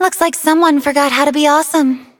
Looks like someone forgot how to be awesome.